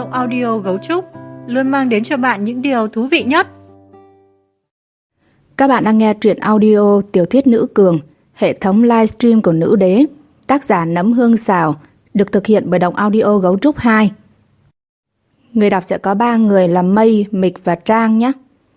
audio Gấu Trúc luôn mang đến cho bạn những điều thú vị nhất. Các bạn đang nghe truyện audio tiểu thuyết Nữ Cường, hệ thống livestream của Nữ Đế, tác giả Nấm Hương Xào, được thực hiện bởi Đọc Audio Gấu Trúc 2. Người đọc sẽ có 3 người là Mây, Mịch và Trang nhé.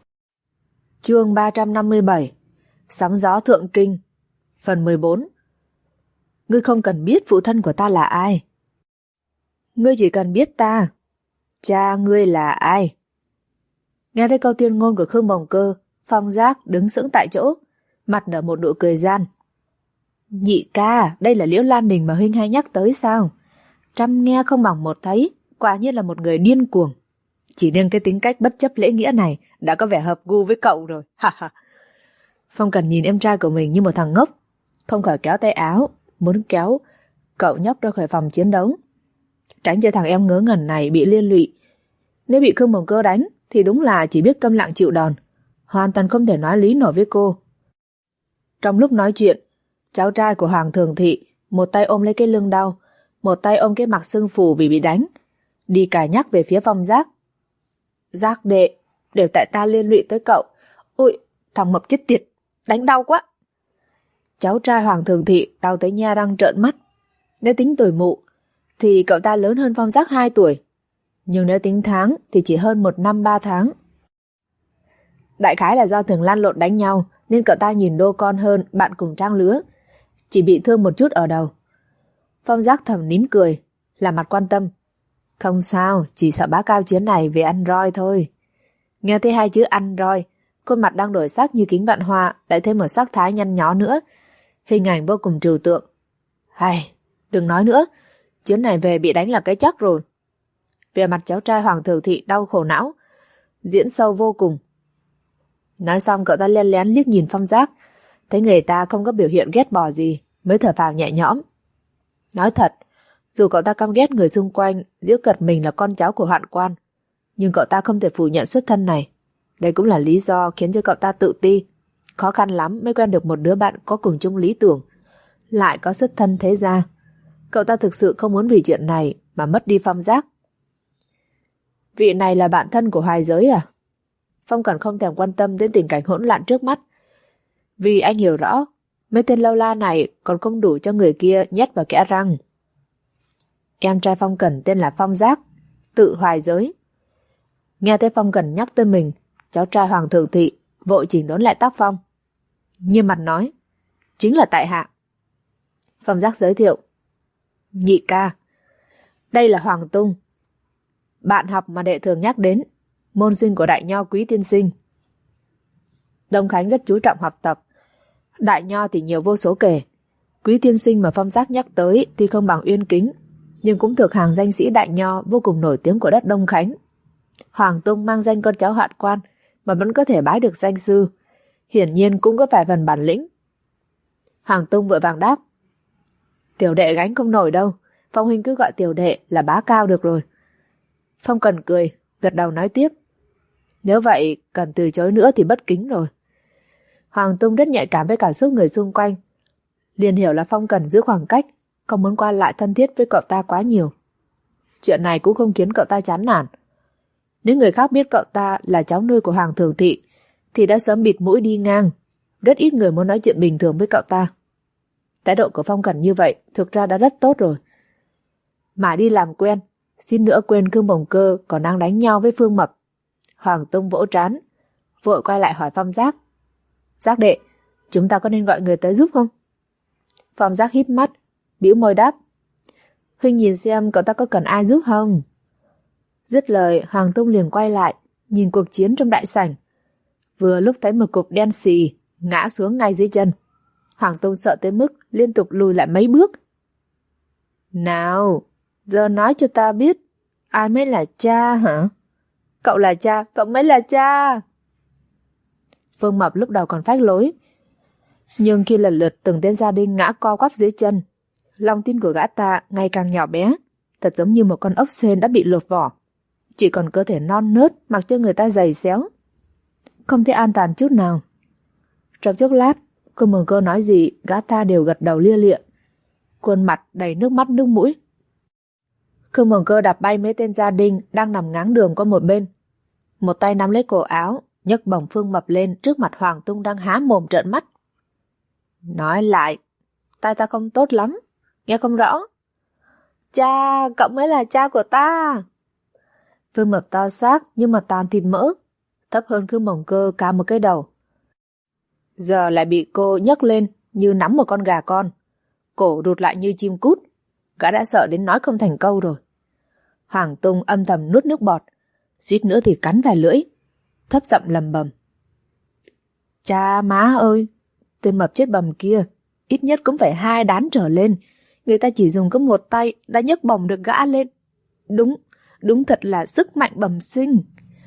Chương 357 Sóng gió thượng kinh. Phần 14. Ngươi không cần biết phụ thân của ta là ai. Ngươi chỉ cần biết ta. Cha ngươi là ai? Nghe thấy câu tuyên ngôn của Khương Bồng Cơ, Phong Giác đứng sững tại chỗ, mặt nở một nụ cười gian. Nhị ca, đây là Liễu Lan Đình mà huynh hay nhắc tới sao? Trăm nghe không bằng một thấy, quả nhiên là một người điên cuồng. Chỉ riêng cái tính cách bất chấp lễ nghĩa này đã có vẻ hợp gu với cậu rồi. Phong Cần nhìn em trai của mình như một thằng ngốc, không khỏi kéo tay áo, muốn kéo cậu nhóc ra khỏi phòng chiến đấu, tránh cho thằng em ngớ ngẩn này bị liên lụy. Nếu bị Khương Bồng Cơ đánh thì đúng là chỉ biết câm lặng chịu đòn, hoàn toàn không thể nói lý nổi với cô. Trong lúc nói chuyện, cháu trai của Hoàng Thường Thị một tay ôm lấy cái lưng đau, một tay ôm cái mặt sưng phù vì bị đánh, đi cài nhắc về phía Phong Giác. Giác đệ, đều tại ta liên lụy tới cậu. Ôi, thằng mập chết tiệt, đánh đau quá. Cháu trai Hoàng Thường Thị đau tới nha răng trợn mắt. Nếu tính tuổi mụ thì cậu ta lớn hơn Phong Giác 2 tuổi, nhưng nếu tính tháng thì chỉ hơn 1 năm 3 tháng. Đại khái là do thường lăn lộn đánh nhau nên cậu ta nhìn đô con hơn bạn cùng trang lứa, chỉ bị thương một chút ở đầu. Phong Giác thầm nín cười, làm mặt quan tâm. Không sao, chỉ sợ bá cao chiến này về ăn roi thôi. Nghe thấy 2 chữ ăn roi, khuôn mặt đang đổi sắc như kính vạn hoa lại thêm một sắc thái nhăn nhó nữa, hình ảnh vô cùng trừu tượng. Hay, đừng nói nữa, chuyến này về bị đánh là cái chắc rồi. Về mặt cháu trai Hoàng Thường Thị đau khổ não, diễn sâu vô cùng. Nói xong cậu ta len lén liếc nhìn Phong Giác, thấy người ta không có biểu hiện ghét bỏ gì, mới thở phào nhẹ nhõm. Nói thật, dù cậu ta căm ghét người xung quanh giễu cợt mình là con cháu của hoạn quan, nhưng cậu ta không thể phủ nhận xuất thân này. Đây cũng là lý do khiến cho cậu ta tự ti. Khó khăn lắm mới quen được một đứa bạn có cùng chung lý tưởng, lại có xuất thân thế gia. Cậu ta thực sự không muốn vì chuyện này mà mất đi Phong Giác. Vị này là bạn thân của Hoài Giới à? Phong Cẩn không thèm quan tâm đến tình cảnh hỗn loạn trước mắt, vì anh hiểu rõ mấy tên lâu la này còn không đủ cho người kia nhét vào kẽ răng. Em trai Phong Cẩn tên là Phong Giác, tự Hoài Giới. Nghe thấy Phong Cẩn nhắc tới mình, cháu trai Hoàng Thường Thị vội chỉnh đốn lại tác phong, nghiêm mặt nói, chính là tại hạ. Phong Giác giới thiệu, nhị ca, đây là Hoàng Tung, bạn học mà đệ thường nhắc đến, môn sinh của Đại Nho Quý tiên sinh. Đông Khánh rất chú trọng học tập, Đại Nho thì nhiều vô số kể. Quý tiên sinh mà Phong Giác nhắc tới thì không bằng Uyên Kính, nhưng cũng thuộc hàng danh sĩ Đại Nho vô cùng nổi tiếng của đất Đông Khánh. Hoàng Tung mang danh con cháu hoạn quan mà vẫn có thể bái được danh sư, hiển nhiên cũng có vài phần bản lĩnh. Hoàng Tung vội vàng đáp, tiểu đệ gánh không nổi đâu, Phong huynh cứ gọi tiểu đệ là bá cao được rồi. Phong Cần cười, gật đầu nói tiếp, nếu vậy cần từ chối nữa thì bất kính rồi. Hoàng Tung rất nhạy cảm với cảm xúc người xung quanh, liền hiểu là Phong Cần giữ khoảng cách, không muốn qua lại thân thiết với cậu ta quá nhiều. Chuyện này cũng không khiến cậu ta chán nản. Nếu người khác biết cậu ta là cháu nuôi của Hoàng Thường Thị thì đã sớm bịt mũi đi ngang, rất ít người muốn nói chuyện bình thường với cậu ta. Thái độ của Phong Cẩn như vậy thực ra đã rất tốt rồi. Mà đi làm quen, xin nữa quên Khương Bồng Cơ còn đang đánh nhau với Phương Mập. Hoàng Tung vỗ trán, vội quay lại hỏi Phong Giác, Giác đệ, chúng ta có nên gọi người tới giúp không? Phong Giác híp mắt, bĩu môi đáp, huynh nhìn xem cậu ta có cần ai giúp không? Dứt lời, Hoàng Tung liền quay lại, nhìn cuộc chiến trong đại sảnh. Vừa lúc thấy một cục đen xì ngã xuống ngay dưới chân. Hoàng Tung sợ tới mức liên tục lùi lại mấy bước. Nào, giờ nói cho ta biết, ai mới là cha hả? Cậu là cha, cậu mới là cha. Phương Mập lúc đầu còn phách lối, nhưng khi lần lượt từng tên gia đình ngã co quắp dưới chân, lòng tin của gã ta ngày càng nhỏ bé, thật giống như một con ốc sên đã bị lột vỏ, chỉ còn cơ thể non nớt mặc cho người ta giày xéo, không thể an toàn chút nào. Trong chốc lát, Khương Bồng Cơ nói gì gã ta đều gật đầu lia lịa, khuôn mặt đầy nước mắt nước mũi. Khương Mồng Cơ đạp bay mấy tên gia đình đang nằm ngáng đường qua một bên. Một tay nắm lấy cổ áo, nhấc bổng Phương Mập lên trước mặt Hoàng Tung đang há mồm trợn mắt. Nói lại, tay ta không tốt lắm, nghe không rõ. Cha, cậu mới là cha của ta. Phương Mập to xác nhưng mà toàn thịt mỡ, thấp hơn Khương Mồng Cơ cả một cái đầu. Giờ lại bị cô nhấc lên như nắm một con gà con, cổ rụt lại như chim cút. Gã đã sợ đến nói không thành câu rồi. Hoàng Tung âm thầm nuốt nước bọt, suýt nữa thì cắn vài lưỡi, thấp giọng lầm bầm. Cha má ơi, tên mập chết bầm kia, ít nhất cũng phải 2 đán trở lên. Người ta chỉ dùng có một tay đã nhấc bổng được gã lên. Đúng thật là sức mạnh bẩm sinh.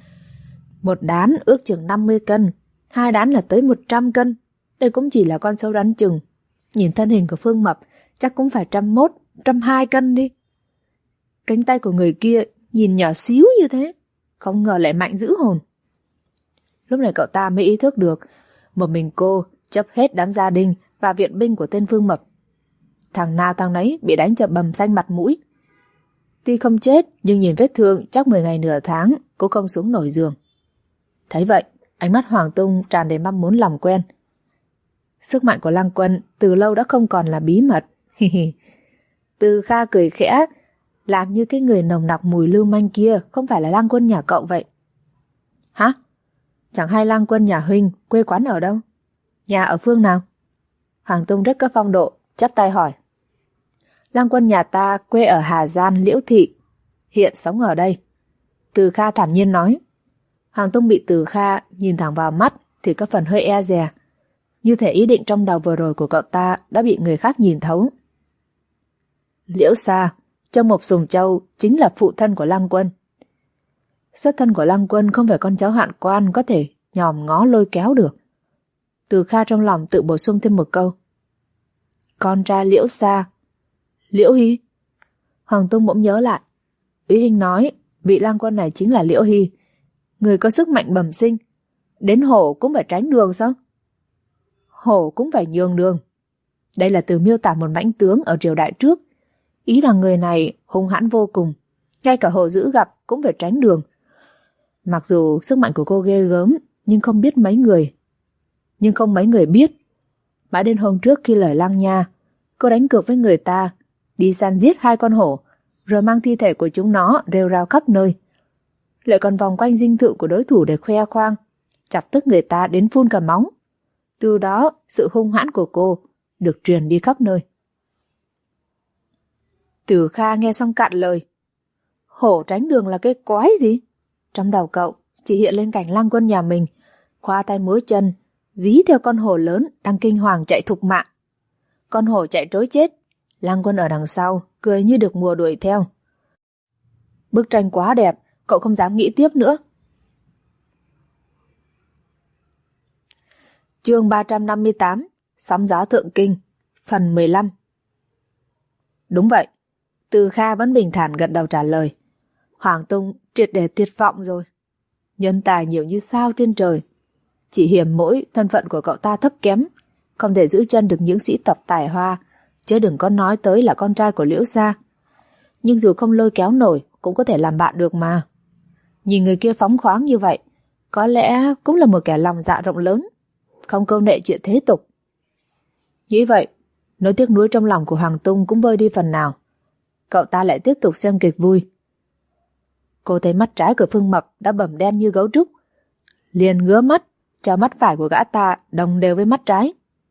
1 đán ước chừng 50 cân, 2 đán là tới 100 cân. Đây cũng chỉ là con số đoán chừng. Nhìn thân hình của Phương Mập chắc cũng phải 101, 102 cân đi. Cánh tay của người kia nhìn nhỏ xíu như thế, không ngờ lại mạnh dữ hồn. Lúc này cậu ta mới ý thức được, một mình cô chấp hết đám gia đình và viện binh của tên Phương Mập. Thằng nào thằng nấy bị đánh cho bầm xanh mặt mũi. Tuy không chết nhưng nhìn vết thương chắc 10 ngày nửa tháng cũng không xuống nổi giường. Thấy vậy, ánh mắt Hoàng Tung tràn đầy mong muốn làm quen. Sức mạnh của Lăng Quân từ lâu đã không còn là bí mật. Từ Kha cười khẽ, làm như cái người nồng nặc mùi lưu manh kia không phải là Lăng Quân nhà cậu vậy. Hả? Chẳng hay Lăng Quân nhà huynh quê quán ở đâu? Nhà ở phương nào? Hoàng Tung rất có phong độ, chắp tay hỏi. Lăng Quân nhà ta quê ở Hà Giang Liễu Thị, hiện sống ở đây. Từ Kha thản nhiên nói. Hoàng Tung bị Từ Kha nhìn thẳng vào mắt thì có phần hơi e dè, như thể ý định trong đầu vừa rồi của cậu ta đã bị người khác nhìn thấu. Liễu Sa, Châu Mộc Sùng Châu chính là phụ thân của Lăng Quân. Xuất thân của Lăng Quân không phải con cháu hoạn quan có thể nhòm ngó lôi kéo được. Từ Kha trong lòng tự bổ sung thêm một câu. Con trai Liễu Sa, Liễu Hy. Hoàng Tung bỗng nhớ lại. Úy Hinh nói vị Lăng Quân này chính là Liễu Hy, người có sức mạnh bẩm sinh. Đến hổ cũng phải tránh đường sao? Hổ cũng phải nhường đường. Đây là từ miêu tả một mãnh tướng ở triều đại trước. Ý là người này hung hãn vô cùng, ngay cả hổ dữ gặp cũng phải tránh đường. Mặc dù sức mạnh của cô ghê gớm, nhưng không mấy người biết. Mãi đến hôm trước khi lời Lăng Nha, cô đánh cược với người ta, đi săn giết 2 con hổ, rồi mang thi thể của chúng nó rêu rao khắp nơi. Lại còn vòng quanh dinh thự của đối thủ để khoe khoang, chọc tức người ta đến phun cả máu. Từ đó, sự hung hãn của cô được truyền đi khắp nơi. Từ Kha nghe xong cạn lời. Hổ tránh đường là cái quái gì? Trong đầu cậu chỉ hiện lên cảnh Lăng Quân nhà mình, khoa tay múa chân, dí theo con hổ lớn đang kinh hoàng chạy thục mạng. Con hổ chạy trối chết, Lăng Quân ở đằng sau, cười như được mùa đuổi theo. Bức tranh quá đẹp, cậu không dám nghĩ tiếp nữa. Chương 358, Sóng gió thượng kinh, phần 15. Đúng vậy, Từ Kha vẫn bình thản gật đầu trả lời. Hoàng Tung triệt để tuyệt vọng rồi. Nhân tài nhiều như sao trên trời. Chỉ hiểm mỗi thân phận của cậu ta thấp kém, không thể giữ chân được những sĩ tập tài hoa, chứ đừng có nói tới là con trai của Liễu Sa. Nhưng dù không lôi kéo nổi cũng có thể làm bạn được mà. Nhìn người kia phóng khoáng như vậy, có lẽ cũng là một kẻ lòng dạ rộng lớn, không câu nệ chuyện thế tục. Nghĩ vậy, nỗi tiếc nuối trong lòng của Hoàng Tung cũng vơi đi phần nào. Cậu ta lại tiếp tục xem kịch vui. Cô thấy mắt trái của Phương Mập đã bầm đen như gấu trúc, liền ngứa mắt cho mắt phải của gã ta đồng đều với mắt trái.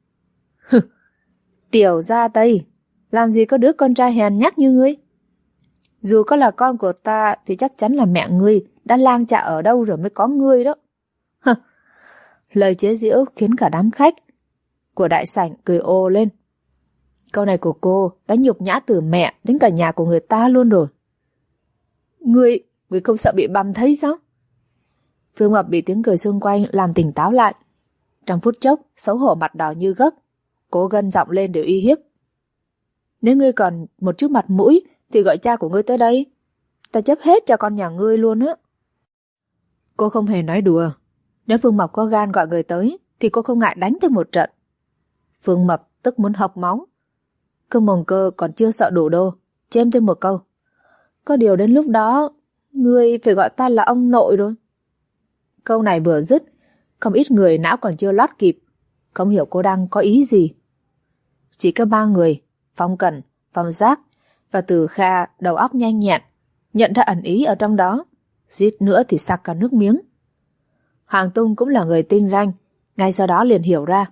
Tiểu gia Tây, làm gì có đứa con trai hèn nhát như ngươi? Dù có là con của ta thì chắc chắn là mẹ ngươi đã lang chạ ở đâu rồi mới có ngươi đó. Lời chế giễu khiến cả đám khách của đại sảnh cười ồ lên. Câu này của cô đã nhục nhã từ mẹ đến cả nhà của người ta luôn rồi. Ngươi không sợ bị bầm thấy sao? Phương Mập bị tiếng cười xung quanh làm tỉnh táo lại. Trong phút chốc, xấu hổ mặt đỏ như gấc, cố gân giọng lên để uy hiếp. Nếu ngươi còn một chút mặt mũi thì gọi cha của ngươi tới đây. Ta chấp hết cho con nhà ngươi luôn á. Cô không hề nói đùa. Nếu Phương Mập có gan gọi người tới thì cô không ngại đánh thêm một trận. Phương Mập tức muốn học máu. Khương Mồng Cơ còn chưa sợ đủ đô, chêm thêm một câu. Có điều đến lúc đó, ngươi phải gọi ta là ông nội rồi. Câu này vừa dứt, không ít người não còn chưa lót kịp, không hiểu cô đang có ý gì. Chỉ có 3 người, Phong Cẩn, Phong Giác và Từ Kha đầu óc nhanh nhẹn, nhận ra ẩn ý ở trong đó, suýt nữa thì sặc cả nước miếng. Hoàng Tung cũng là người tinh ranh, ngay sau đó liền hiểu ra.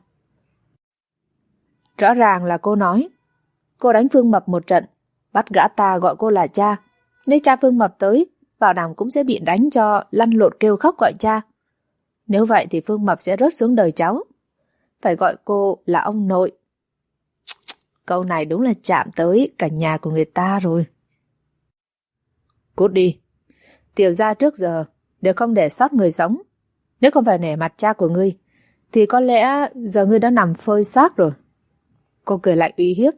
Rõ ràng là cô nói, cô đánh Phương Mập một trận, bắt gã ta gọi cô là cha. Nếu cha Phương Mập tới, bảo đảm cũng sẽ bị đánh cho lăn lộn kêu khóc gọi cha. Nếu vậy thì Phương Mập sẽ rớt xuống đời cháu. Phải gọi cô là ông nội. Câu này đúng là chạm tới cả nhà của người ta rồi. Cút đi. Tiểu gia trước giờ đều không để sót người sống. Nếu không phải nể mặt cha của ngươi, thì có lẽ giờ ngươi đã nằm phơi xác rồi. Cô cười lạnh uy hiếp.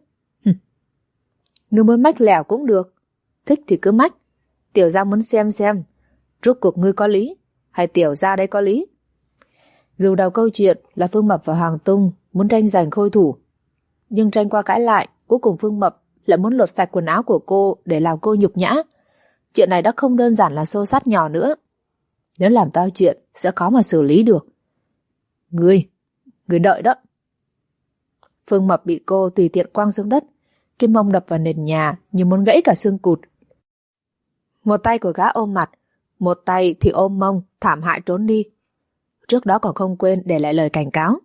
Ngươi muốn mách lẻo cũng được. Thích thì cứ mách. Tiểu gia muốn xem rốt cuộc ngươi có lý hay tiểu gia đây có lý. Dù đầu câu chuyện là Phương Mập và Hoàng Tung muốn tranh giành khôi thủ, nhưng tranh qua cãi lại, cuối cùng Phương Mập lại muốn lột sạch quần áo của cô để làm cô nhục nhã. Chuyện này đã không đơn giản là xô xát nhỏ nữa. Nếu làm tao chuyện sẽ khó mà xử lý được. Ngươi đợi đó. Phương Mập bị cô tùy tiện quăng xuống đất, cái mông đập vào nền nhà như muốn gãy cả xương cụt. Một tay của gã ôm mặt, một tay thì ôm mông, thảm hại trốn đi. Trước đó còn không quên để lại lời cảnh cáo.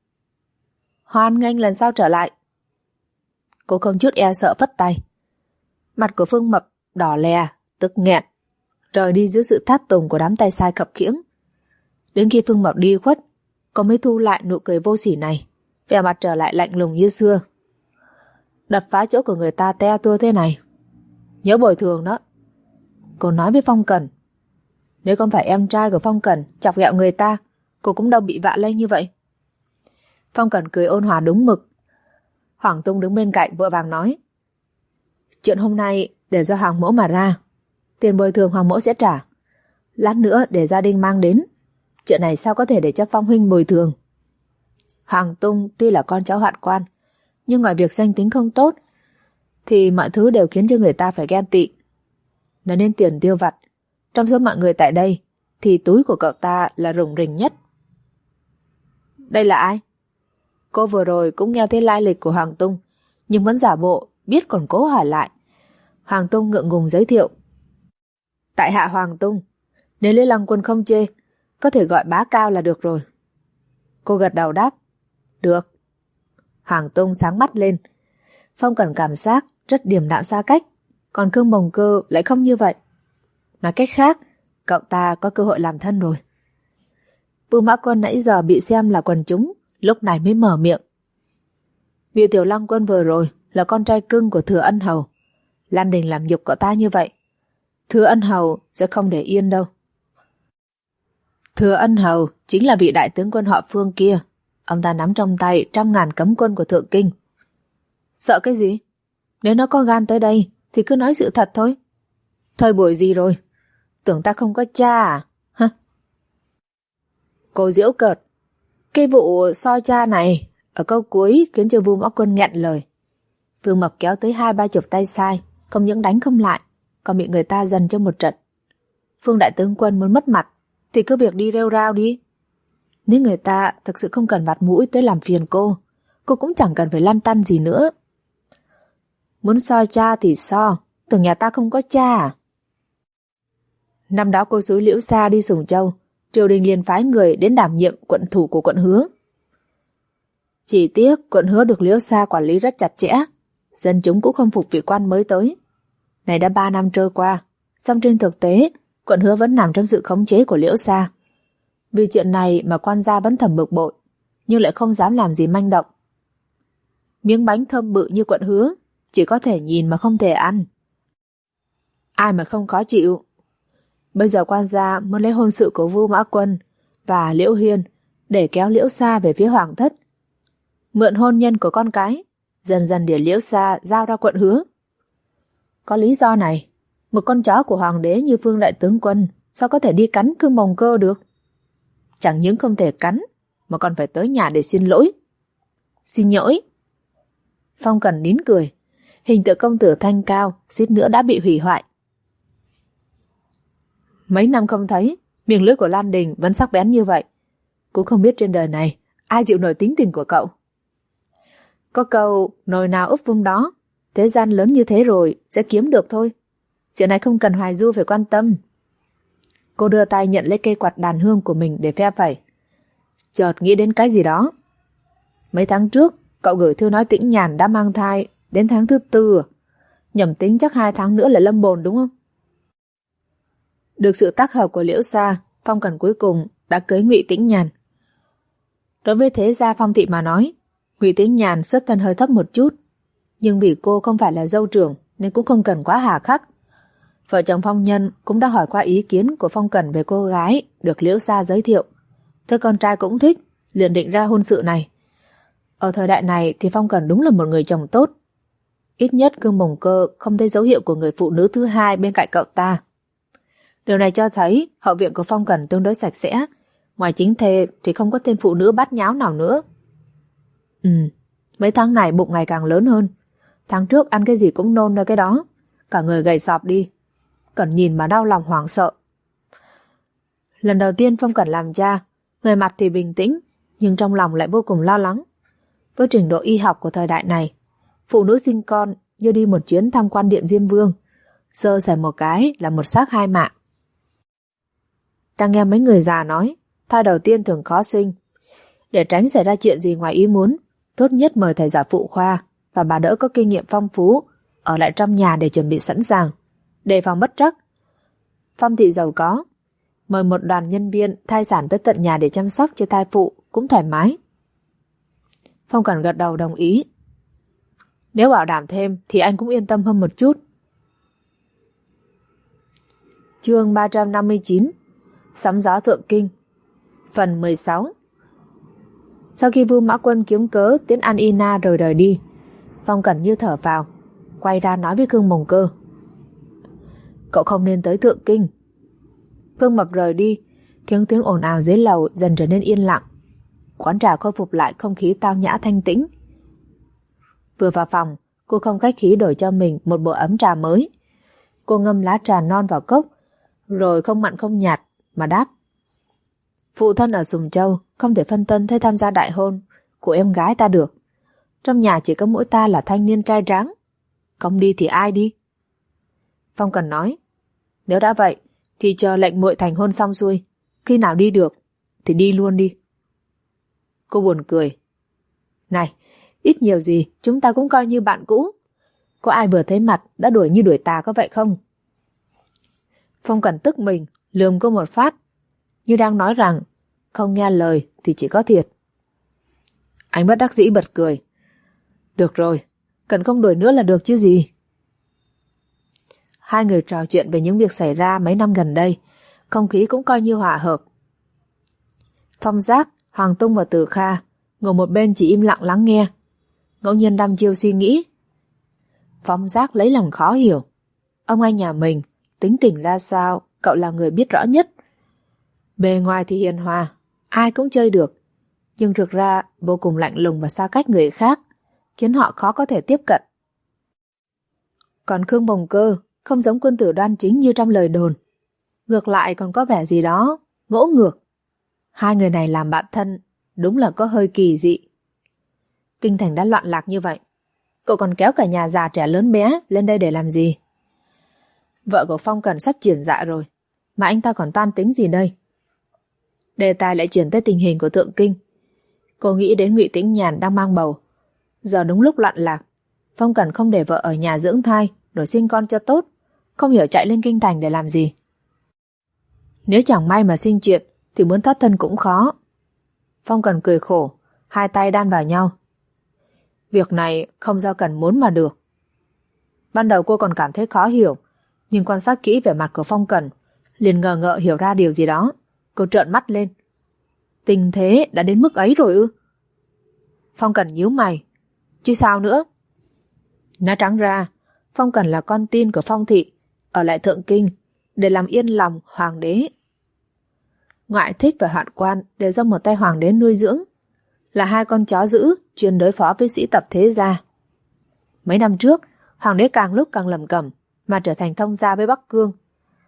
Hoan nghênh lần sau trở lại. Cô không chút e sợ phất tay. Mặt của Phương Mập đỏ lè, tức nghẹn, rời đi dưới sự tháp tùng của đám tay sai khập khiễng. Đến khi Phương Mập đi khuất, cô mới thu lại nụ cười vô sỉ này, vẻ mặt trở lại lạnh lùng như xưa. Đập phá chỗ của người ta te tua thế này, nhớ bồi thường đó. Cô nói với Phong Cẩn, nếu không phải em trai của Phong Cẩn chọc ghẹo người ta, cô cũng đâu bị vạ lây như vậy. Phong Cẩn cười ôn hòa đúng mực. Hoàng Tung đứng bên cạnh vội vàng nói, chuyện hôm nay để do Hoàng Mỗ mà ra, tiền bồi thường Hoàng Mỗ sẽ trả. Lát nữa để gia đình mang đến. Chuyện này sao có thể để cho Phong huynh bồi thường. Hoàng Tung tuy là con cháu hoạn quan, nhưng ngoài việc danh tính không tốt thì mọi thứ đều khiến cho người ta phải ghen tị. Nói đến tiền tiêu vặt, trong số mọi người tại đây thì túi của cậu ta là rủng rỉnh nhất. Đây là ai? Cô vừa rồi cũng nghe thấy lai lịch của Hoàng Tung, nhưng vẫn giả bộ biết còn cố hỏi lại. Hoàng Tung ngượng ngùng giới thiệu, tại hạ Hoàng Tung, nếu Lê Lăng Quân không chê, có thể gọi bá Cao là được rồi. Cô gật đầu đáp, được. Hoàng Tung sáng mắt lên. Phong Cẩn cảm giác rất điềm đạm xa cách, còn Khương Bồng Cơ lại không như vậy. Nói cách khác, cậu ta có cơ hội làm thân rồi. Vu Mã Quân nãy giờ bị xem là quần chúng, lúc này mới mở miệng. Vị Tiểu Lăng Quân vừa rồi là con trai cưng của Thừa Ân Hầu. Lan Đình làm nhục cậu ta như vậy, Thừa Ân Hầu sẽ không để yên đâu. Thừa Ân Hầu chính là vị đại tướng quân họ Phương kia. Ông ta nắm trong tay 100.000 cấm quân của Thượng Kinh. Sợ cái gì? Nếu nó có gan tới đây thì cứ nói sự thật thôi. Thời buổi gì rồi? Tưởng ta không có cha à? Hả? Cô giễu cợt. Cái vụ soi cha này ở câu cuối khiến cho Vu Mã Quân nghẹn lời. Vương Mập kéo tới 20-30 tay sai, không những đánh không lại, còn bị người ta dần cho một trận. Phương đại tướng quân muốn mất mặt thì cứ việc đi rêu rao đi. Nếu người ta thực sự không cần mặt mũi tới làm phiền cô cũng chẳng cần phải lăn tăn gì nữa. Muốn soi cha thì so, tưởng nhà ta không có cha à? Năm đó cô xúi Liễu Sa đi Sùng Châu, triều đình liền phái người đến đảm nhiệm quận thủ của quận Hứa. Chỉ tiếc quận Hứa được Liễu Sa quản lý rất chặt chẽ, dân chúng cũng không phục vị quan mới tới. Này đã 3 năm trôi qua, song trên thực tế quận Hứa vẫn nằm trong sự khống chế của Liễu Sa. Vì chuyện này mà quan gia vẫn thầm bực bội, nhưng lại không dám làm gì manh động. Miếng bánh thơm bự như quận Hứa chỉ có thể nhìn mà không thể ăn. Ai mà không khó chịu. Bây giờ quan gia muốn lấy hôn sự của Vu Mã Quân và Liễu Hiên để kéo Liễu Sa về phía hoàng thất, mượn hôn nhân của con cái, dần dần để Liễu Sa giao ra quận Hứa. Có lý do này, một con chó của hoàng đế như Phương đại tướng quân sao có thể đi cắn Khương Bồng Cơ được? Chẳng những không thể cắn mà còn phải tới nhà để xin lỗi. Xin lỗi. Phong Cẩn nín cười, hình tượng công tử thanh cao suýt nữa đã bị hủy hoại. Mấy năm không thấy, miệng lưỡi của Lan Đình vẫn sắc bén như vậy. Cũng không biết trên đời này ai chịu nổi tính tình của cậu. Có câu nồi nào úp vung đó, thế gian lớn như thế rồi sẽ kiếm được thôi. Chuyện này không cần Hoài Du phải quan tâm. Cô đưa tay nhận lấy cây quạt đàn hương của mình để phe phẩy. Chợt nghĩ đến cái gì đó. Mấy tháng trước cậu gửi thư nói Tĩnh Nhàn đã mang thai đến tháng thứ 4. Nhầm tính chắc 2 tháng nữa là lâm bồn đúng không? Được sự tác hợp của Liễu Sa, Phong Cẩn cuối cùng đã cưới Ngụy Tĩnh Nhàn. Đối với thế gia Phong thị mà nói, Ngụy Tĩnh Nhàn xuất thân hơi thấp một chút, nhưng vì cô không phải là dâu trưởng nên cũng không cần quá hà khắc. Vợ chồng Phong Nhân cũng đã hỏi qua ý kiến của Phong Cẩn về cô gái được Liễu Sa giới thiệu. Thế con trai cũng thích, liền định ra hôn sự này. Ở thời đại này thì Phong Cẩn đúng là một người chồng tốt. Ít nhất Cương Mồng Cơ không thấy dấu hiệu của người phụ nữ thứ hai bên cạnh cậu ta. Điều này cho thấy hậu viện của Phong Cẩn tương đối sạch sẽ. Ngoài chính thê thì không có tên phụ nữ bát nháo nào nữa. Mấy tháng này bụng ngày càng lớn hơn. Tháng trước ăn cái gì cũng nôn ra cái đó. Cả người gầy sọp đi. Cẩn nhìn mà đau lòng hoảng sợ. Lần đầu tiên Phong Cẩn làm cha, người mặt thì bình tĩnh, nhưng trong lòng lại vô cùng lo lắng. Với trình độ y học của thời đại này, phụ nữ sinh con như đi một chuyến tham quan điện Diêm Vương, sơ sẩy một cái là một xác 2 mạng. Ta nghe mấy người già nói, thai đầu tiên thường khó sinh. Để tránh xảy ra chuyện gì ngoài ý muốn, tốt nhất mời thầy giả phụ khoa và bà đỡ có kinh nghiệm phong phú ở lại trong nhà để chuẩn bị sẵn sàng, đề phòng bất trắc. Phong thị giàu có, mời một đoàn nhân viên thai sản tới tận nhà để chăm sóc cho thai phụ cũng thoải mái. Phong Cẩn gật đầu đồng ý. Nếu bảo đảm thêm thì anh cũng yên tâm hơn một chút. Chương 359 Sóng gió thượng kinh. Phần 16. Sau khi Vu Mã Quân kiếm cớ tiến An Ina rồi rời đi, Phong Cẩn như thở vào, quay ra nói với Khương Mồng Cơ. Cậu không nên tới thượng kinh. Khương Mập rời đi, khiến tiếng ồn ào dưới lầu dần trở nên yên lặng. Quán trà khôi phục lại không khí tao nhã thanh tĩnh. Vừa vào phòng, cô không khách khí đổi cho mình một bộ ấm trà mới. Cô ngâm lá trà non vào cốc, rồi không mặn không nhạt mà đáp. Phụ thân ở Sùng Châu không thể phân tân tới tham gia đại hôn của em gái ta được. Trong nhà chỉ có mỗi ta là thanh niên trai tráng. Không đi thì ai đi? Phong Cẩn nói. Nếu đã vậy thì chờ lệnh muội thành hôn xong xuôi, khi nào đi được thì đi luôn đi. Cô buồn cười. Này, ít nhiều gì chúng ta cũng coi như bạn cũ. Có ai vừa thấy mặt đã đuổi như đuổi tà có vậy không? Phong Cẩn tức mình, lườm cô một phát, như đang nói rằng không nghe lời thì chỉ có thiệt. Anh bất đắc dĩ bật cười. Được rồi, cần không đuổi nữa là được chứ gì. Hai người trò chuyện về những việc xảy ra mấy năm gần đây, không khí cũng coi như hòa hợp. Phong Giác, Hoàng Tung và Từ Kha ngồi một bên chỉ im lặng lắng nghe, ngẫu nhiên đăm chiêu suy nghĩ. Phong Giác lấy lòng khó hiểu. Ông anh nhà mình tính tình ra sao, cậu là người biết rõ nhất. Bề ngoài thì hiền hòa, ai cũng chơi được, nhưng thực ra vô cùng lạnh lùng và xa cách người khác, khiến họ khó có thể tiếp cận. Còn Khương Mồng Cơ không giống quân tử đoan chính như trong lời đồn, ngược lại còn có vẻ gì đó ngỗ ngược. Hai người này làm bạn thân đúng là có hơi kỳ dị. Kinh thành đã loạn lạc như vậy, cậu còn kéo cả nhà già trẻ lớn bé lên đây để làm gì? Vợ của Phong Cẩn sắp chuyển dạ rồi, mà anh ta còn toan tính gì đây? Đề tài lại chuyển tới tình hình của thượng kinh. Cô nghĩ đến Ngụy Tĩnh Nhàn đang mang bầu. Giờ đúng lúc loạn lạc, Phong Cẩn không để vợ ở nhà dưỡng thai rồi sinh con cho tốt, không hiểu chạy lên kinh thành để làm gì. Nếu chẳng may mà sinh chuyện thì muốn thoát thân cũng khó. Phong Cẩn cười khổ, hai tay đan vào nhau. Việc này không do Cẩn muốn mà được. Ban đầu cô còn cảm thấy khó hiểu, nhưng quan sát kỹ vẻ mặt của Phong Cẩn, liền ngờ ngợ hiểu ra điều gì đó. Cô trợn mắt lên. Tình thế đã đến mức ấy rồi ư? Phong Cẩn nhíu mày. Chứ sao nữa? Nói trắng ra, Phong Cẩn là con tin của Phong thị, ở lại thượng kinh để làm yên lòng hoàng đế. Ngoại thích và hoạn quan đều do một tay hoàng đế nuôi dưỡng, là hai con chó dữ chuyên đối phó với sĩ tập thế gia. Mấy năm trước, hoàng đế càng lúc càng lầm cẩm mà trở thành thông gia với Bắc Cương.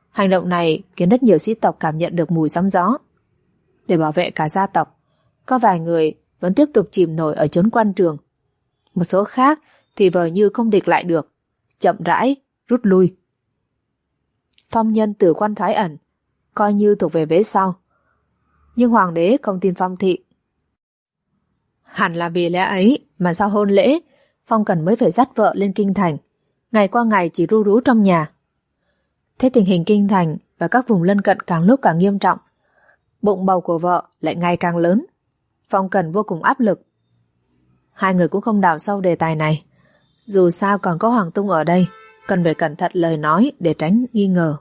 Hành động này khiến rất nhiều sĩ tộc cảm nhận được mùi sóng gió. Để bảo vệ cả gia tộc, có vài người vẫn tiếp tục chìm nổi ở chốn quan trường. Một số khác thì vờ như không địch lại được, chậm rãi rút lui. Phong nhân từ quan thoái ẩn, coi như thuộc về vế sau. Nhưng hoàng đế không tin Phong thị. Hẳn là vì lẽ ấy mà sau hôn lễ, Phong Cẩn mới phải dắt vợ lên kinh thành, ngày qua ngày chỉ ru rú trong nhà. Thế tình hình kinh thành và các vùng lân cận càng lúc càng nghiêm trọng. Bụng bầu của vợ lại ngày càng lớn. Phong Cẩn vô cùng áp lực. Hai người cũng không đào sâu đề tài này. Dù sao còn có Hoàng Tung ở đây, cần phải cẩn thận lời nói để tránh nghi ngờ.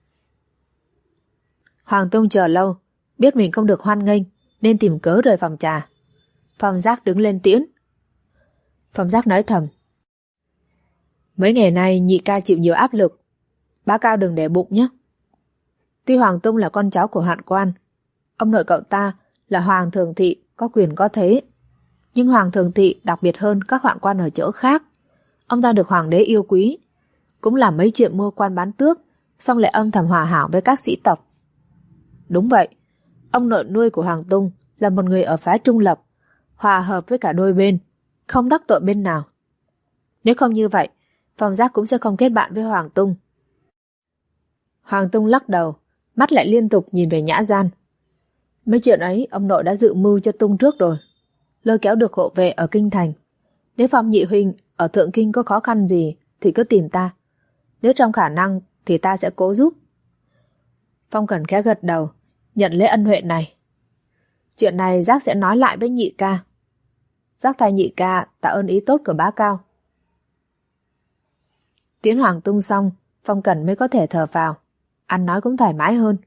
Hoàng Tung chờ lâu, biết mình không được hoan nghênh nên tìm cớ rời phòng trà. Phong Giác đứng lên tiễn. Phong Giác nói thầm: mấy ngày nay nhị ca chịu nhiều áp lực, bá cao đừng để bụng nhé. Tuy Hoàng Tung là con cháu của Hoạn Quan, ông nội cậu ta là Hoàng Thường Thị có quyền có thế, nhưng Hoàng Thường Thị đặc biệt hơn các hoạn quan ở chỗ khác. Ông ta được hoàng đế yêu quý, cũng làm mấy chuyện mua quan bán tước, xong lại âm thầm hòa hảo với các sĩ tộc. Đúng vậy, ông nội nuôi của Hoàng Tung là một người ở phái trung lập, hòa hợp với cả đôi bên, không đắc tội bên nào. Nếu không như vậy, Phong Giác cũng sẽ không kết bạn với Hoàng Tung. Hoàng Tung lắc đầu, mắt lại liên tục nhìn về Nhã Gian. Mấy chuyện ấy ông nội đã dự mưu cho Tung trước rồi, lôi kéo được hộ vệ ở kinh thành. Nếu Phong nhị huynh ở Thượng Kinh có khó khăn gì thì cứ tìm ta, nếu trong khả năng thì ta sẽ cố giúp. Phong Cẩn khẽ gật đầu, nhận lấy ân huệ này. Chuyện này Giác sẽ nói lại với nhị ca. Giác thay nhị ca tạ ơn ý tốt của bá cao. Tiễn Hoàng Tung xong, Phong Cẩn mới có thể thở phào, ăn nói cũng thoải mái hơn.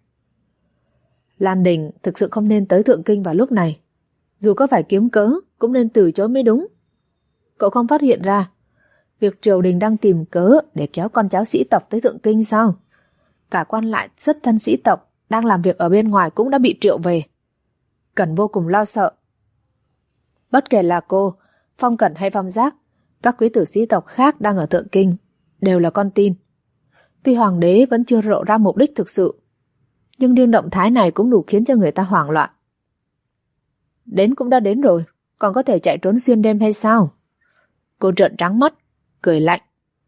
Lan Đình thực sự không nên tới Thượng Kinh vào lúc này. Dù có phải kiếm cớ, cũng nên từ chối mới đúng. Cậu không phát hiện ra việc triều đình đang tìm cớ để kéo con cháu sĩ tộc tới Thượng Kinh sao? Cả quan lại xuất thân sĩ tộc đang làm việc ở bên ngoài cũng đã bị triệu về. Cẩn vô cùng lo sợ. Bất kể là cô, Phong Cẩn hay Phong Giác, các quý tử sĩ tộc khác đang ở Thượng Kinh đều là con tin. Tuy hoàng đế vẫn chưa lộ ra mục đích thực sự, nhưng riêng động thái này cũng đủ khiến cho người ta hoảng loạn. Đến cũng đã đến rồi, còn có thể chạy trốn xuyên đêm hay sao? Cô trợn trắng mắt, cười lạnh.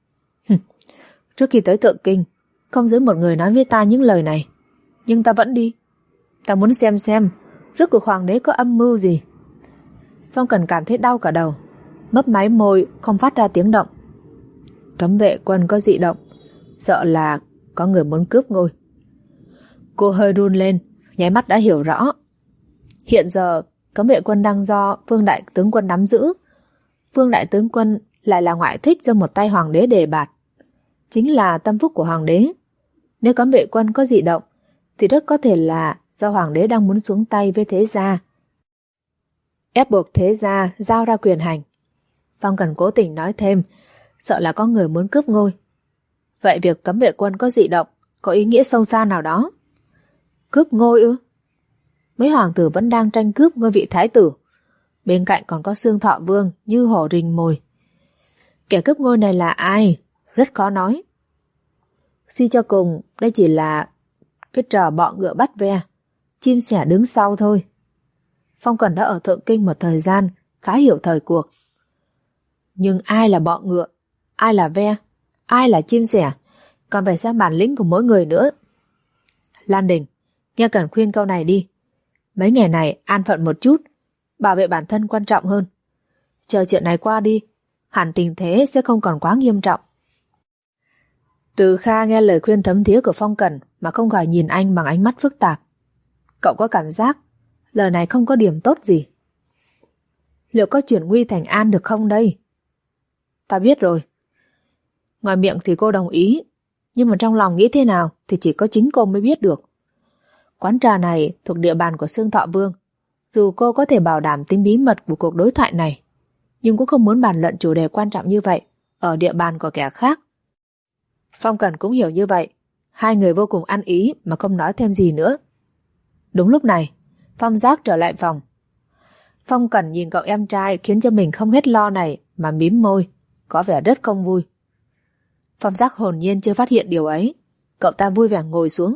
Trước khi tới Thượng Kinh, không dưới một người nói với ta những lời này, nhưng ta vẫn đi. Ta muốn xem rốt cuộc hoàng đế có âm mưu gì. Phong Cẩn cảm thấy đau cả đầu, mấp máy môi không phát ra tiếng động. Cấm vệ quân có dị động, sợ là có người muốn cướp ngôi. Cô hơi run lên, nháy mắt đã hiểu rõ. Hiện giờ cấm vệ quân đang do Vương đại tướng quân nắm giữ. Vương đại tướng quân lại là ngoại thích do một tay hoàng đế đề bạt, chính là tâm phúc của hoàng đế. Nếu cấm vệ quân có dị động thì rất có thể là do hoàng đế đang muốn xuống tay với thế gia, ép buộc thế gia giao ra quyền hành. Phong Cẩn cố tình nói thêm, sợ là có người muốn cướp ngôi. Vậy việc cấm vệ quân có dị động có ý nghĩa sâu xa nào đó? Cướp ngôi ư? Mấy hoàng tử vẫn đang tranh cướp ngôi vị thái tử, bên cạnh còn có Xương Thọ Vương như hổ rình mồi. Kẻ cướp ngôi này là ai? Rất khó nói. Suy cho cùng, đây chỉ là cái trò bọ ngựa bắt ve, chim sẻ đứng sau thôi. Phong Cẩn đã ở Thượng Kinh một thời gian, khá hiểu thời cuộc. Nhưng ai là bọ ngựa, ai là ve, ai là chim sẻ, còn phải xem bản lĩnh của mỗi người nữa. Lan Đình, nghe Cẩn khuyên câu này đi. Mấy ngày này an phận một chút, bảo vệ bản thân quan trọng hơn. Chờ chuyện này qua đi, hẳn tình thế sẽ không còn quá nghiêm trọng. Từ Kha nghe lời khuyên thấm thía của Phong Cẩn mà không khỏi nhìn anh bằng ánh mắt phức tạp. Cậu có cảm giác lời này không có điểm tốt gì. Liệu có chuyển nguy thành an được không đây? Ta biết rồi. Ngoài miệng thì cô đồng ý, nhưng mà trong lòng nghĩ thế nào thì chỉ có chính cô mới biết được. Quán trà này thuộc địa bàn của Xương Thọ Vương. Dù cô có thể bảo đảm tính bí mật của cuộc đối thoại này, nhưng cũng không muốn bàn luận chủ đề quan trọng như vậy ở địa bàn của kẻ khác. Phong Cẩn cũng hiểu như vậy. Hai người vô cùng ăn ý mà không nói thêm gì nữa. Đúng lúc này, Phong Giác trở lại phòng. Phong Cẩn nhìn cậu em trai khiến cho mình không hết lo này mà mím môi, có vẻ rất không vui. Phong Giác hồn nhiên chưa phát hiện điều ấy. Cậu ta vui vẻ ngồi xuống.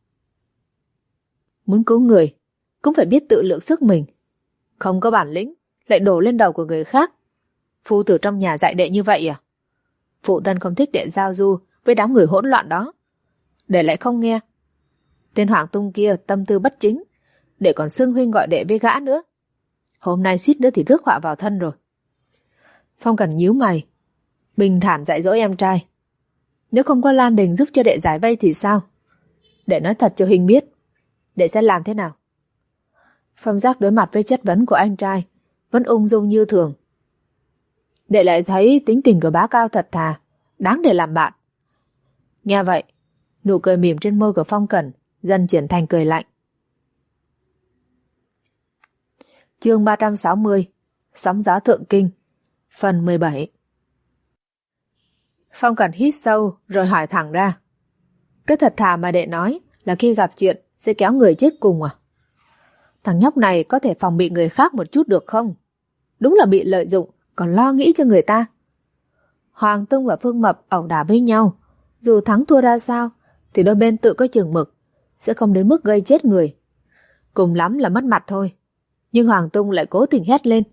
Muốn cứu người, cũng phải biết tự lượng sức mình. Không có bản lĩnh, lại đổ lên đầu của người khác. Phu tử trong nhà dạy đệ như vậy à? Phụ thân không thích đệ giao du với đám người hỗn loạn đó. Đệ lại không nghe. Tên Hoàng Tung kia tâm tư bất chính, đệ còn xưng huynh gọi đệ với gã nữa. Hôm nay suýt nữa thì rước họa vào thân rồi. Phong Cẩn nhíu mày, bình thản dạy dỗ em trai. Nếu không có Lan Đình giúp cho đệ giải vây thì sao? Đệ nói thật cho huynh biết, đệ sẽ làm thế nào? Phong Giác đối mặt với chất vấn của anh trai vẫn ung dung như thường. Đệ lại thấy tính tình của bá Cao thật thà, đáng để làm bạn. Nghe vậy, nụ cười mỉm trên môi của Phong Cẩn dần chuyển thành cười lạnh. Chương 360, Sóng gió thượng kinh, phần 17. Phong Cẩn hít sâu rồi hỏi thẳng ra. Cái thật thà mà đệ nói là khi gặp chuyện sẽ kéo người chết cùng à? Thằng nhóc này có thể phòng bị người khác một chút được không? Đúng là bị lợi dụng, còn lo nghĩ cho người ta. Hoàng Tung và Phương Mập ẩu đả với nhau, dù thắng thua ra sao thì đôi bên tự có chừng mực, sẽ không đến mức gây chết người. Cùng lắm là mất mặt thôi. Nhưng Hoàng Tung lại cố tình hét lên.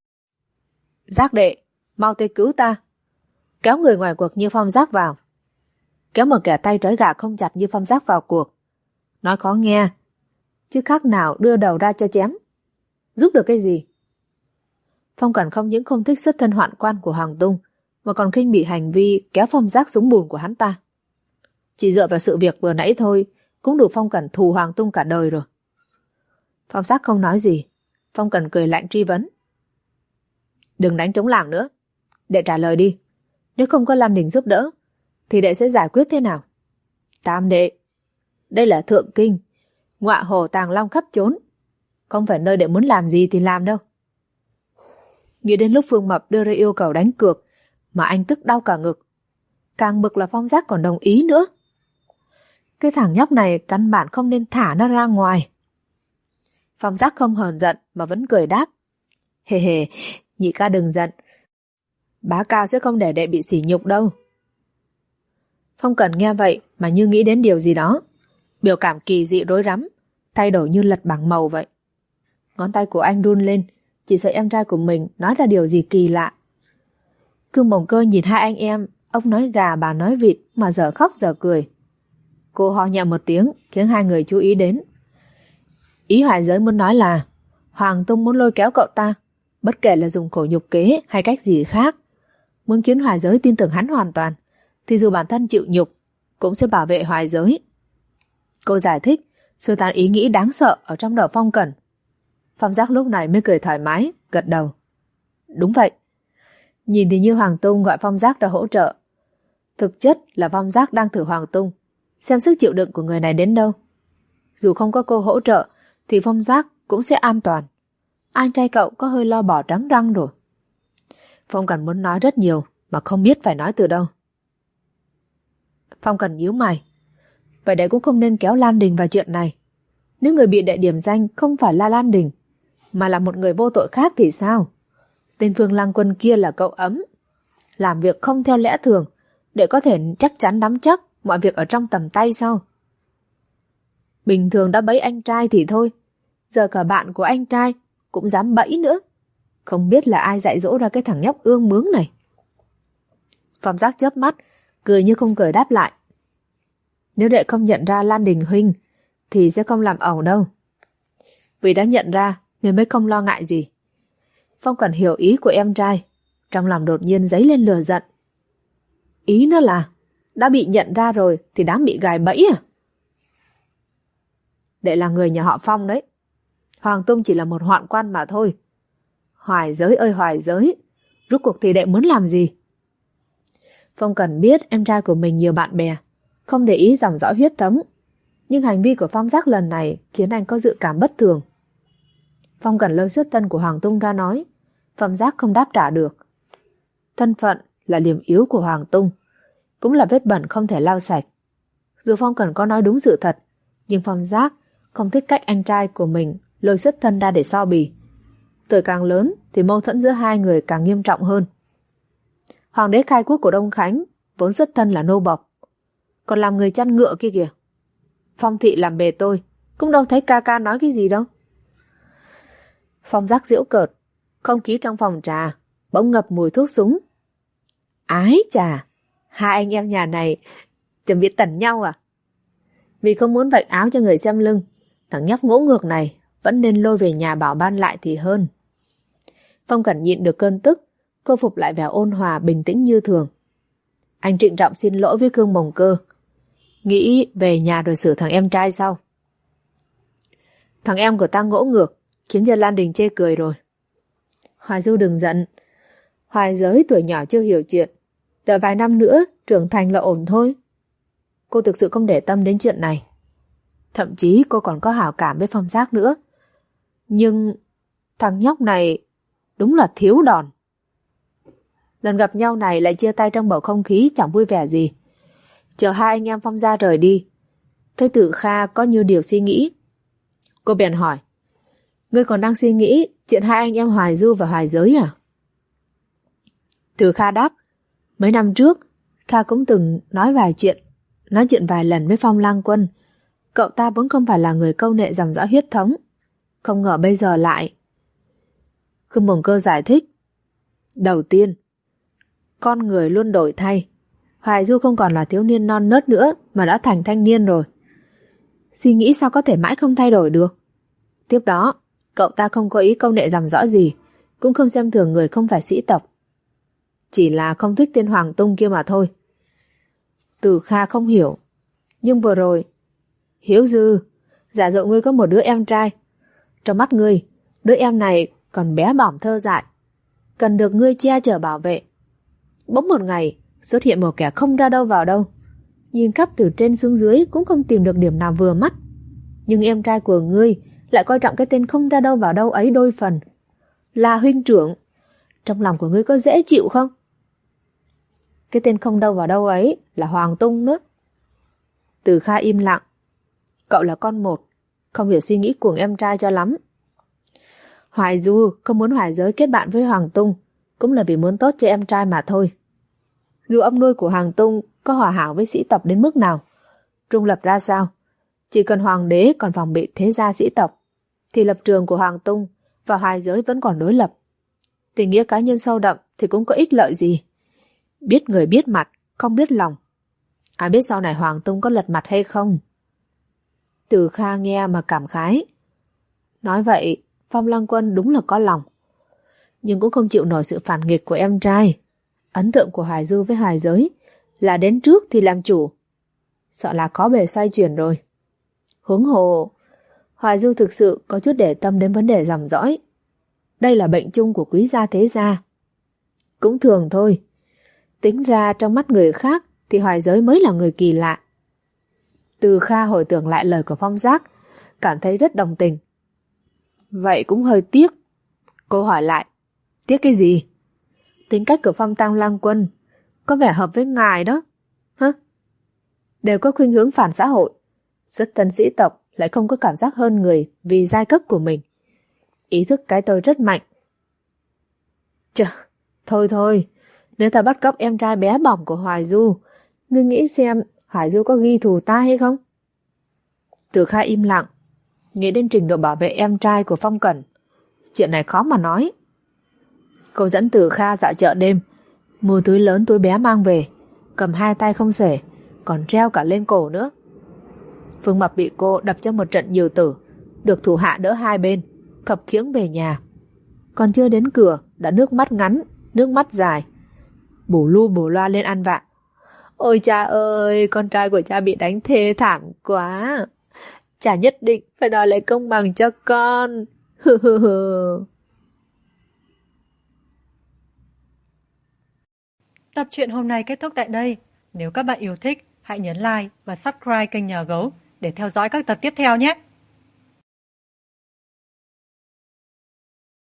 Giác đệ, mau tới cứu ta. Kéo người ngoài cuộc như Phong Giác vào. Kéo một kẻ tay trói gà không chặt như Phong Giác vào cuộc. Nói khó nghe, chứ khác nào đưa đầu ra cho chém. Giúp được cái gì? Phong Cẩn không những không thích xuất thân hoạn quan của Hoàng Tung, mà còn khinh bỉ hành vi kéo Phong Giác xuống bùn của hắn ta. Chỉ dựa vào sự việc vừa nãy thôi cũng đủ Phong Cẩn thù Hoàng Tung cả đời rồi. Phong Giác không nói gì. Phong Cẩn cười lạnh truy vấn. Đừng đánh trống lảng nữa. Đệ trả lời đi. Nếu không có Lam Đình giúp đỡ thì đệ sẽ giải quyết thế nào? Tam đệ, đây là thượng kinh, ngọa hổ tàng long khắp trốn, không phải nơi đệ muốn làm gì thì làm đâu. Nghĩ đến lúc Phương Mập đưa ra yêu cầu đánh cược mà anh tức đau cả ngực. Càng bực là Phong Giác còn đồng ý nữa. Cái thằng nhóc này căn bản không nên thả nó ra ngoài. Phong Giác không hờn giận mà vẫn cười đáp. Hề hề, nhị ca đừng giận. Bá Cao sẽ không để đệ bị sỉ nhục đâu. Phong Cẩn nghe vậy mà như nghĩ đến điều gì đó. Biểu cảm kỳ dị rối rắm, thay đổi như lật bảng màu vậy. Ngón tay của anh run lên, chỉ sợ em trai của mình nói ra điều gì kỳ lạ. Cương Bồng Cơ nhìn hai anh em, ông nói gà bà nói vịt mà giờ khóc giờ cười. Cô ho nhẹ một tiếng khiến hai người chú ý đến. Ý Hoài Giới muốn nói là Hoàng Tung muốn lôi kéo cậu ta, bất kể là dùng khổ nhục kế hay cách gì khác, muốn khiến Hoài Giới tin tưởng hắn hoàn toàn, thì dù bản thân chịu nhục cũng sẽ bảo vệ Hoài Giới. Cô giải thích, xua tan ý nghĩ đáng sợ ở trong đầu Phong Cẩn. Phong Giác lúc này mới cười thoải mái, gật đầu. Đúng vậy. Nhìn thì như Hoàng Tung gọi Phong Giác ra hỗ trợ. Thực chất là Phong Giác đang thử Hoàng Tung, xem sức chịu đựng của người này đến đâu. Dù không có cô hỗ trợ thì Phong Giác cũng sẽ an toàn. Anh trai cậu có hơi lo bỏ trắng răng rồi. Phong Cẩn muốn nói rất nhiều mà không biết phải nói từ đâu. Phong Cẩn nhíu mày. Vậy đệ cũng không nên kéo Lan Đình vào chuyện này. Nếu người bị đệ điểm danh không phải là Lan Đình mà là một người vô tội khác thì sao? Tên Phương Lang Quân kia là cậu ấm. Làm việc không theo lẽ thường để có thể chắc chắn nắm chắc mọi việc ở trong tầm tay sao? Bình thường đã bẫy anh trai thì thôi, giờ cả bạn của anh trai cũng dám bẫy nữa. Không biết là ai dạy dỗ ra cái thằng nhóc ương bướng này. Phong Giác chớp mắt, cười như không cười đáp lại. Nếu đệ không nhận ra Lan Đình huynh thì sẽ không làm ẩu đâu. Vì đã nhận ra nên mới không lo ngại gì. Phong Cẩn hiểu ý của em trai, trong lòng đột nhiên dấy lên lửa giận. Ý nó là đã bị nhận ra rồi thì đáng bị gài bẫy à? Đệ là người nhà họ Phong đấy. Hoàng Tung chỉ là một hoạn quan mà thôi. Hoài Giới ơi Hoài Giới, rốt cuộc thì đệ muốn làm gì? Phong Cẩn biết em trai của mình nhiều bạn bè, không để ý dòng dõi huyết thống, nhưng hành vi của Phong Giác lần này khiến anh có dự cảm bất thường. Phong Cẩn lôi xuất thân của Hoàng Tung ra nói, Phong Giác không đáp trả được. Thân phận là điểm yếu của Hoàng Tung, cũng là vết bẩn không thể lau sạch. Dù Phong Cẩn có nói đúng sự thật, nhưng Phong Giác không thích cách anh trai của mình lôi xuất thân ra để so bì. Tuổi càng lớn thì mâu thuẫn giữa hai người càng nghiêm trọng hơn. Hoàng đế khai quốc của Đông Khánh vốn xuất thân là nô bộc. còn làm người chăn ngựa kia kìa. Phong thị làm bề tôi, cũng đâu thấy ca ca nói cái gì đâu. Phong Giác giễu cợt, không khí trong phòng trà bỗng ngập mùi thuốc súng. Ái chà, hai anh em nhà này chuẩn bị tẩn nhau à? Vì không muốn vạch áo cho người xem lưng, thằng nhóc ngỗ ngược này vẫn nên lôi về nhà bảo ban lại thì hơn. Phong Cẩn nhịn được cơn tức, khôi phục lại vẻ ôn hòa bình tĩnh như thường. Anh trịnh trọng xin lỗi với Khương Mồng Cơ, nghĩ về nhà rồi xử thằng em trai sau. Thằng em của ta ngỗ ngược, khiến cho Lan Đình chê cười rồi. Hoài Du đừng giận, Hoài Giới tuổi nhỏ chưa hiểu chuyện, đợi vài năm nữa trưởng thành là ổn thôi. Cô thực sự không để tâm đến chuyện này. Thậm chí cô còn có hảo cảm với Phong Giác nữa. Nhưng thằng nhóc này đúng là thiếu đòn. Lần gặp nhau này lại chia tay trong bầu không khí chẳng vui vẻ gì. Chờ hai anh em Phong gia rời đi, thấy Tử Kha có như điều suy nghĩ. Cô bèn hỏi, ngươi còn đang suy nghĩ chuyện hai anh em Hoài Du và Hoài Giới à? Tử Kha đáp, mấy năm trước Kha cũng từng nói chuyện vài lần với Phong Lang Quân. Cậu ta vốn không phải là người câu nệ dòng dõi huyết thống, không ngờ bây giờ lại. Khương Mồng Cơ giải thích, đầu tiên, con người luôn đổi thay. Hoài Du không còn là thiếu niên non nớt nữa mà đã thành thanh niên rồi. Suy nghĩ sao có thể mãi không thay đổi được. Tiếp đó, cậu ta không có ý câu nệ dòng dõi gì, cũng không xem thường người không phải sĩ tộc. Chỉ là không thích tên Hoàng Tung kia mà thôi. Từ Kha không hiểu, nhưng vừa rồi, Hiếu Dư, giả dụ ngươi có một đứa em trai. Trong mắt ngươi, đứa em này còn bé bỏng thơ dại, cần được ngươi che chở bảo vệ. Bỗng một ngày, xuất hiện một kẻ không ra đâu vào đâu. Nhìn khắp từ trên xuống dưới cũng không tìm được điểm nào vừa mắt. Nhưng em trai của ngươi lại coi trọng cái tên không ra đâu vào đâu ấy đôi phần. Là huynh trưởng, trong lòng của ngươi có dễ chịu không? Cái tên không đâu vào đâu ấy là Hoàng Tung nữa. Từ Kha im lặng. Cậu là con một, không hiểu suy nghĩ của em trai cho lắm. Hoài Du không muốn Hoài Giới kết bạn với Hoàng Tung, cũng là vì muốn tốt cho em trai mà thôi. Dù ông nuôi của Hoàng Tung có hòa hảo với sĩ tộc đến mức nào, trung lập ra sao, chỉ cần Hoàng đế còn phòng bị thế gia sĩ tộc, thì lập trường của Hoàng Tung và Hoài Giới vẫn còn đối lập. Tình nghĩa cá nhân sâu đậm thì cũng có ích lợi gì. Biết người biết mặt, không biết lòng. Ai biết sau này Hoàng Tung có lật mặt hay không? Từ Kha nghe mà cảm khái. Nói vậy, Phong Lăng Quân đúng là có lòng, nhưng cũng không chịu nổi sự phản nghịch của em trai. Ấn tượng của Hoài Du với Hoài Giới là đến trước thì làm chủ, sợ là có bề xoay chuyển rồi. Huống hồ, Hoài Du thực sự có chút để tâm đến vấn đề dòng dõi. Đây là bệnh chung của quý gia thế gia. Cũng thường thôi, tính ra trong mắt người khác thì Hoài Giới mới là người kỳ lạ. Từ Kha hồi tưởng lại lời của Phong Giác, cảm thấy rất đồng tình. Vậy cũng hơi tiếc. Cô hỏi lại, tiếc cái gì? Tính cách của Phong Tam Lang Quân có vẻ hợp với ngài đó. Hả? Đều có khuynh hướng phản xã hội, rất thân sĩ tộc, lại không có cảm giác hơn người vì giai cấp của mình. Ý thức cái tôi rất mạnh. Thôi, nếu ta bắt cóc em trai bé bỏng của Hoài Du, ngươi nghĩ xem Hoài Du có ghi thù ta hay không? Từ Kha im lặng, nghĩ đến trình độ bảo vệ em trai của Phong Cẩn. Chuyện này khó mà nói. Cô dẫn Từ Kha dạo chợ đêm, mua túi lớn túi bé mang về, cầm hai tay không xuể, còn treo cả lên cổ nữa. Phương Mập bị cô đập cho một trận nhiều tử, được thủ hạ đỡ hai bên, khập khiễng về nhà. Còn chưa đến cửa đã nước mắt ngắn, nước mắt dài, bù lu bù loa lên ăn vạ. Ôi cha ơi, con trai của cha bị đánh thê thảm quá. Cha nhất định phải đòi lại công bằng cho con. Tập truyện hôm nay kết thúc tại đây. Nếu các bạn yêu thích, hãy nhấn like và subscribe kênh Nhà Gấu để theo dõi các tập tiếp theo nhé.